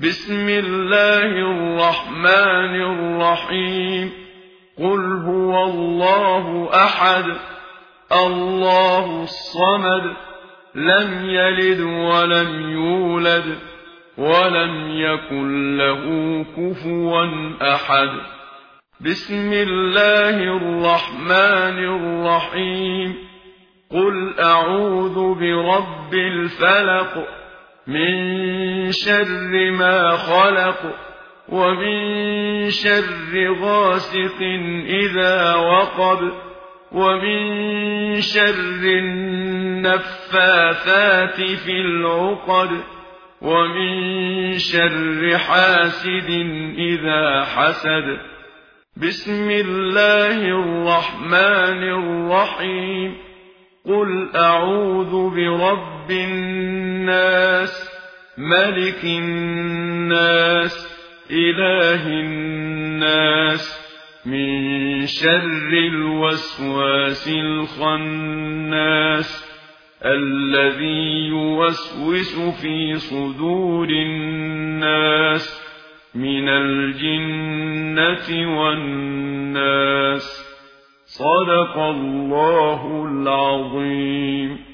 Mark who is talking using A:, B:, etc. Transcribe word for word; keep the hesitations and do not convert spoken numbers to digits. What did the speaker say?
A: بسم الله الرحمن الرحيم قل هو الله أحد الله الصمد لم يلد ولم يولد ولم يكن له كفوا أحد بسم الله الرحمن الرحيم قل أعوذ برب الفلق من شر ما خلق ومن شر غاسق إذا وقب ومن شر النفاثات في العقد ومن شر حاسد إذا حسد بسم الله الرحمن الرحيم قل أعوذ برب الناس ملك الناس إله الناس من شر الوسواس الخناس الذي يوسوس في صدور الناس من الجنة والناس صدق الله العظيم.